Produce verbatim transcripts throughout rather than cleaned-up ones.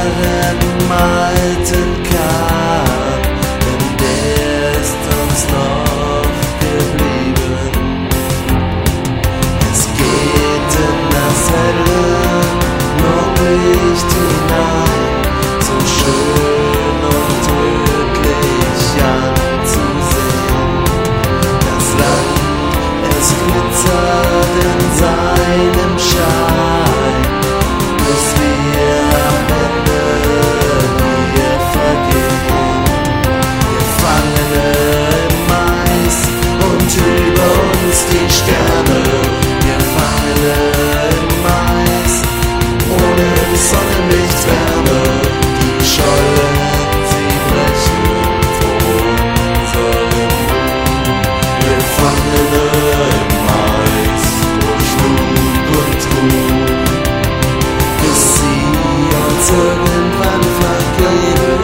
im alten Kahn, denn der ist uns noch geblieben. Es geht in das helle Nordlicht hinein, so schön und tödlich anzusehen. Das Land, es glitzert in seinem Schein, bis wir am Ende hier vergehen. Gefangene im Mais und über uns die Sterne. Gefangene im Mais, ohne Sonnenlichtwärme. Die Schollen, sie brechen vor unserem Mund. Gefangene im Mais, durch Lug und Trug, bis sie uns irgendwann vergeben.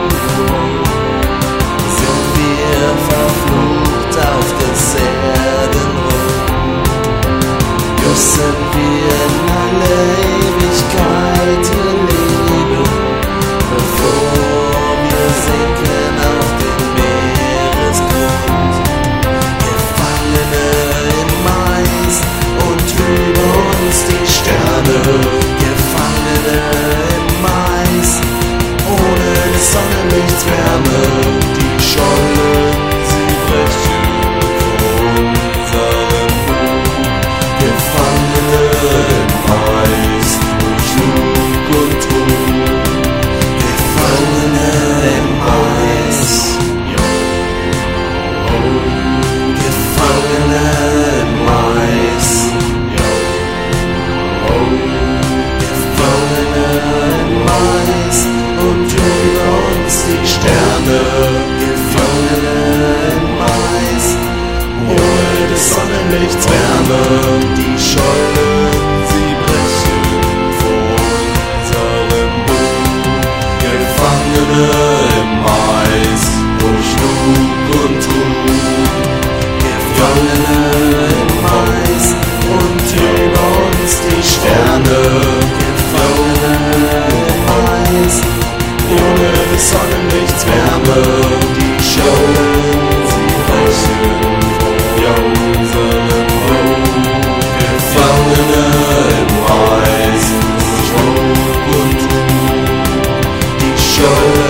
Sind wir verflucht auf des Erdenrund, müssen wir in alle Ewigkeit hier leben, bevor wir sinken auf den Meeresgrund. Gefangene im Mais und über uns die Sterne. Gefangene im Mais, ohne Sonnenlichtwärme. Die Schollen, sie brechen vor unserem Mund. Gefangene im Mais, durch Lug und Trug. Gefangene im Mais, jo, oh. Gefangene im Mais, jo, oh. Gefangene im Mais und über uns die Sterne. Gefangene im Mais, ohne des Sonnenlichts Wärme. Die Schollen, sie brechen vor unserem Bund. Gefangene im Mais, durch Lug und Trug. Gefangene im Mais und über uns die Sterne. Gefangene im Mais, ohne des Sonnenlichts Wärme. Die Schollen, sie brechen vor unserem Bund. Gefangene im Mais, durch Lug und Trug. Die Schollen,